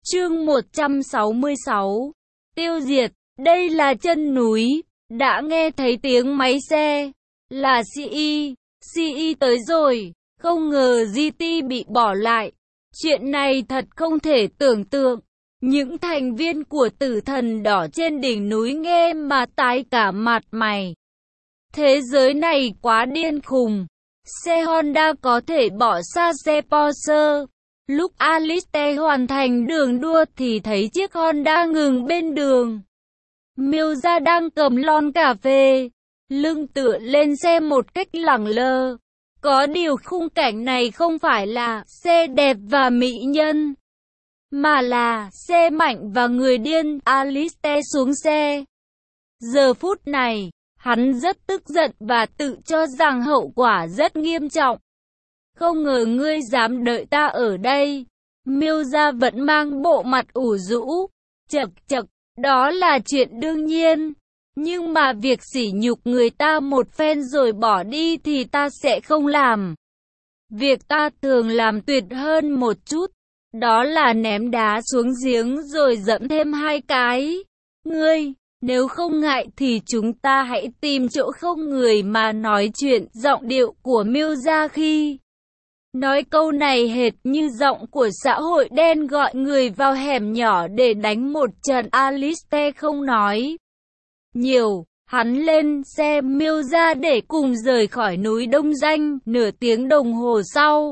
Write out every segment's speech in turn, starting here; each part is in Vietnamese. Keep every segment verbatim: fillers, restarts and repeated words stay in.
Chương một trăm sáu mươi sáu. Tiêu diệt. Đây là chân núi. Đã nghe thấy tiếng máy xe. Là xê e. xê e tới rồi. Không ngờ giê tê bị bỏ lại. Chuyện này thật không thể tưởng tượng. Những thành viên của tử thần đỏ trên đỉnh núi nghe mà tái cả mặt mày. Thế giới này quá điên khùng. Xe Honda có thể bỏ xa xe Porsche. Lúc Alistair hoàn thành đường đua thì thấy chiếc Honda ngừng bên đường. Milza đang cầm lon cà phê, lưng tựa lên xe một cách lẳng lơ. Có điều khung cảnh này không phải là xe đẹp và mỹ nhân, mà là xe mạnh và người điên. Alistair xuống xe. Giờ phút này, hắn rất tức giận và tự cho rằng hậu quả rất nghiêm trọng. Không ngờ ngươi dám đợi ta ở đây. Milza vẫn mang bộ mặt ủ rũ. Chậc chậc, đó là chuyện đương nhiên. Nhưng mà việc sỉ nhục người ta một phen rồi bỏ đi thì ta sẽ không làm. Việc ta thường làm tuyệt hơn một chút. Đó là ném đá xuống giếng rồi dẫm thêm hai cái. Ngươi, nếu không ngại thì chúng ta hãy tìm chỗ không người mà nói chuyện. Giọng điệu của Milza khi nói câu này hệt như giọng của xã hội đen gọi người vào hẻm nhỏ để đánh một trận. Alistair không nói nhiều, hắn lên xe Milza để cùng rời khỏi núi Đông Danh. Nửa tiếng đồng hồ sau,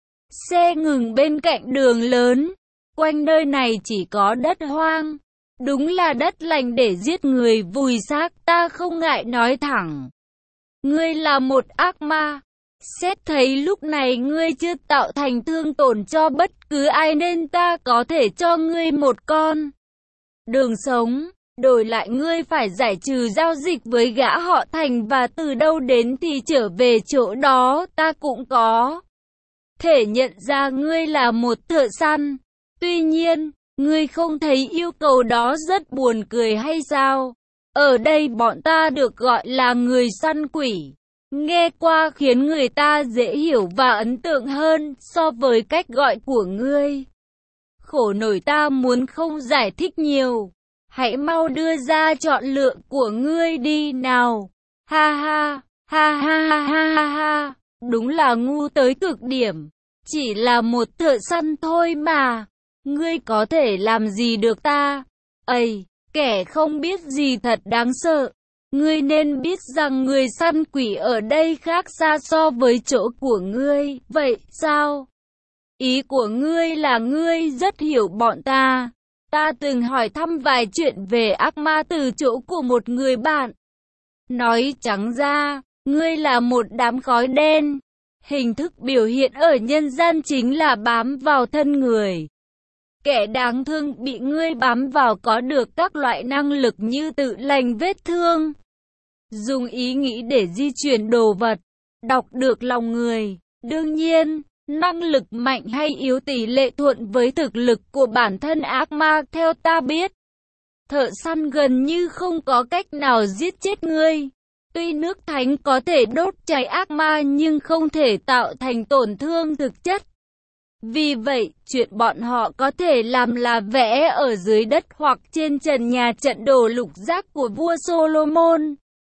xe ngừng bên cạnh đường lớn. Quanh nơi này chỉ có đất hoang. Đúng là đất lành để giết người vùi xác. Ta không ngại nói thẳng, ngươi là một ác ma. Xét thấy lúc này ngươi chưa tạo thành thương tổn cho bất cứ ai nên ta có thể cho ngươi một con đường sống. Đổi lại ngươi phải giải trừ giao dịch với gã họ Thành và từ đâu đến thì trở về chỗ đó. Ta cũng có thể nhận ra ngươi là một thợ săn. Tuy nhiên, ngươi không thấy yêu cầu đó rất buồn cười hay sao? Ở đây bọn ta được gọi là người săn quỷ. Nghe qua khiến người ta dễ hiểu và ấn tượng hơn so với cách gọi của ngươi. Khổ nổi, ta muốn không giải thích nhiều. Hãy mau đưa ra chọn lựa của ngươi đi nào. Ha ha, ha ha ha ha ha ha. Đúng là ngu tới cực điểm. Chỉ là một thợ săn thôi mà. Ngươi có thể làm gì được ta? Ây, kẻ không biết gì thật đáng sợ. Ngươi nên biết rằng người săn quỷ ở đây khác xa so với chỗ của ngươi. Vậy sao? Ý của ngươi là ngươi rất hiểu bọn ta. Ta từng hỏi thăm vài chuyện về ác ma từ chỗ của một người bạn. Nói trắng ra, ngươi là một đám khói đen. Hình thức biểu hiện ở nhân gian chính là bám vào thân người. Kẻ đáng thương bị ngươi bám vào có được các loại năng lực như tự lành vết thương, dùng ý nghĩ để di chuyển đồ vật, đọc được lòng người. Đương nhiên, năng lực mạnh hay yếu tỷ lệ thuận với thực lực của bản thân ác ma. Theo ta biết, thợ săn gần như không có cách nào giết chết ngươi. Tuy nước thánh có thể đốt cháy ác ma nhưng không thể tạo thành tổn thương thực chất. Vì vậy, chuyện bọn họ có thể làm là vẽ ở dưới đất hoặc trên trần nhà trận đồ lục giác của vua Solomon.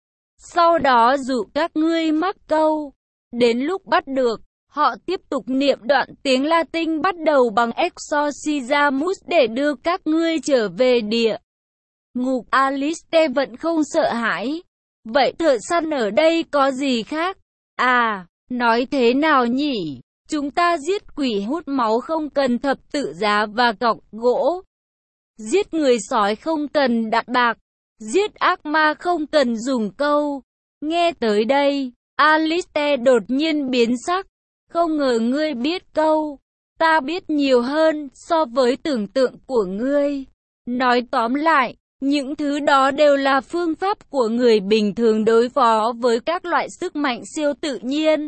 Sau đó dụ các ngươi mắc câu. Đến lúc bắt được, họ tiếp tục niệm đoạn tiếng Latin bắt đầu bằng Exorcismus để đưa các ngươi trở về địa ngục. Alistair vẫn không sợ hãi. Vậy thợ săn ở đây có gì khác? À, nói thế nào nhỉ? Chúng ta giết quỷ hút máu không cần thập tự giá và cọc gỗ. Giết người sói không cần đặt bạc. Giết ác ma không cần dùng câu. Nghe tới đây, Alistair đột nhiên biến sắc. Không ngờ ngươi biết câu. Ta biết nhiều hơn so với tưởng tượng của ngươi. Nói tóm lại, những thứ đó đều là phương pháp của người bình thường đối phó với các loại sức mạnh siêu tự nhiên.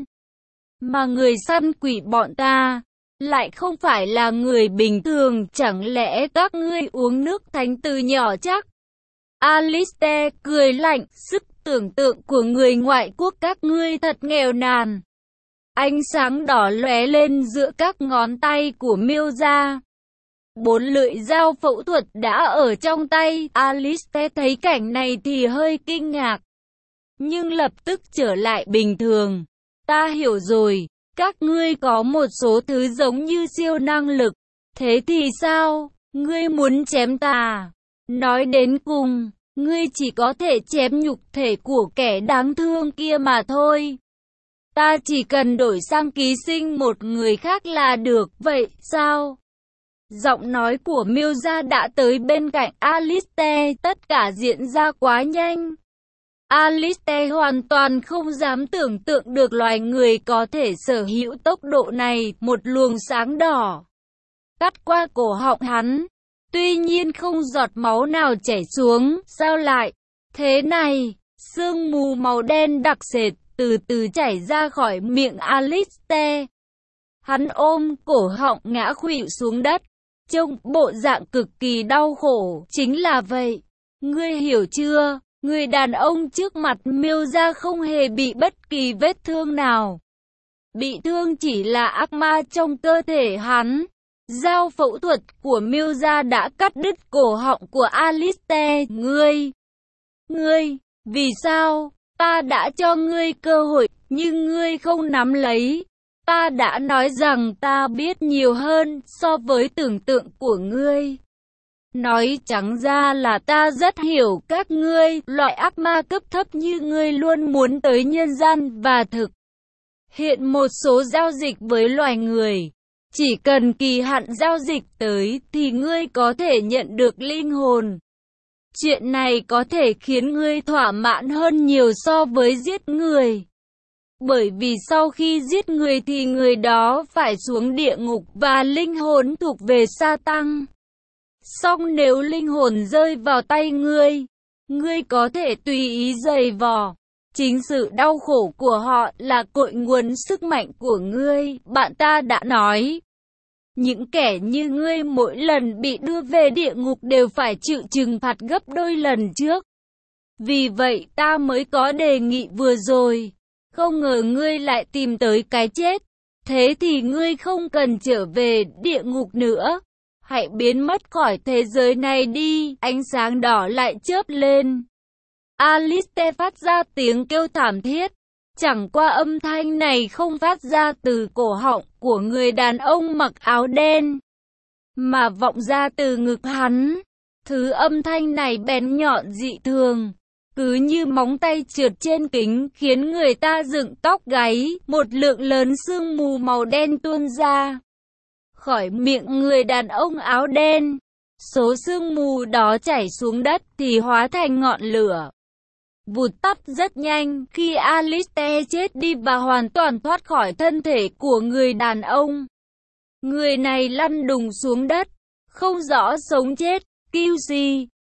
Mà người săn quỷ bọn ta lại không phải là người bình thường. Chẳng lẽ các ngươi uống nước thánh từ nhỏ chắc? Alistair cười lạnh. Sức tưởng tượng của người ngoại quốc các ngươi thật nghèo nàn. Ánh sáng đỏ lóe lên giữa các ngón tay của Milza. Bốn lưỡi dao phẫu thuật đã ở trong tay. Alistair thấy cảnh này thì hơi kinh ngạc, nhưng lập tức trở lại bình thường. Ta hiểu rồi, các ngươi có một số thứ giống như siêu năng lực. Thế thì sao? Ngươi muốn chém ta à? Nói đến cùng, ngươi chỉ có thể chém nhục thể của kẻ đáng thương kia mà thôi. Ta chỉ cần đổi sang ký sinh một người khác là được, vậy sao? Giọng nói của Miêu-gia đã tới bên cạnh Alistair, tất cả diễn ra quá nhanh. Alistair hoàn toàn không dám tưởng tượng được loài người có thể sở hữu tốc độ này, một luồng sáng đỏ cắt qua cổ họng hắn. Tuy nhiên không giọt máu nào chảy xuống, sao lại thế này? Sương mù màu đen đặc sệt từ từ chảy ra khỏi miệng Alistair. Hắn ôm cổ họng ngã khuỵu xuống đất, trông bộ dạng cực kỳ đau khổ. Chính là vậy, ngươi hiểu chưa? Người đàn ông trước mặt Miêu-gia không hề bị bất kỳ vết thương nào. Bị thương chỉ là ác ma trong cơ thể hắn. Dao phẫu thuật của Miêu-gia đã cắt đứt cổ họng của Alistair. Ngươi, ngươi, vì sao? Ta đã cho ngươi cơ hội, nhưng ngươi không nắm lấy. Ta đã nói rằng ta biết nhiều hơn so với tưởng tượng của ngươi. Nói trắng ra là ta rất hiểu các ngươi, loại ác ma cấp thấp như ngươi luôn muốn tới nhân gian và thực hiện một số giao dịch với loài người. Chỉ cần kỳ hạn giao dịch tới thì ngươi có thể nhận được linh hồn. Chuyện này có thể khiến ngươi thỏa mãn hơn nhiều so với giết người. Bởi vì sau khi giết người thì người đó phải xuống địa ngục và linh hồn thuộc về Sa-tăng. Song nếu linh hồn rơi vào tay ngươi, ngươi có thể tùy ý giày vò. Chính sự đau khổ của họ là cội nguồn sức mạnh của ngươi. Bạn ta đã nói, những kẻ như ngươi mỗi lần bị đưa về địa ngục đều phải chịu trừng phạt gấp đôi lần trước. Vì vậy ta mới có đề nghị vừa rồi. Không ngờ ngươi lại tìm tới cái chết. Thế thì ngươi không cần trở về địa ngục nữa. Hãy biến mất khỏi thế giới này đi. Ánh sáng đỏ lại chớp lên. Alistair phát ra tiếng kêu thảm thiết. Chẳng qua âm thanh này không phát ra từ cổ họng của người đàn ông mặc áo đen, mà vọng ra từ ngực hắn. Thứ âm thanh này bén nhọn dị thường, cứ như móng tay trượt trên kính, khiến người ta dựng tóc gáy. Một lượng lớn sương mù màu đen tuôn ra khỏi miệng người đàn ông áo đen. Số sương mù đó chảy xuống đất thì hóa thành ngọn lửa, vụt tắt rất nhanh. Khi Alistair chết đi và hoàn toàn thoát khỏi thân thể của người đàn ông, người này lăn đùng xuống đất, không rõ sống chết. Kiu xi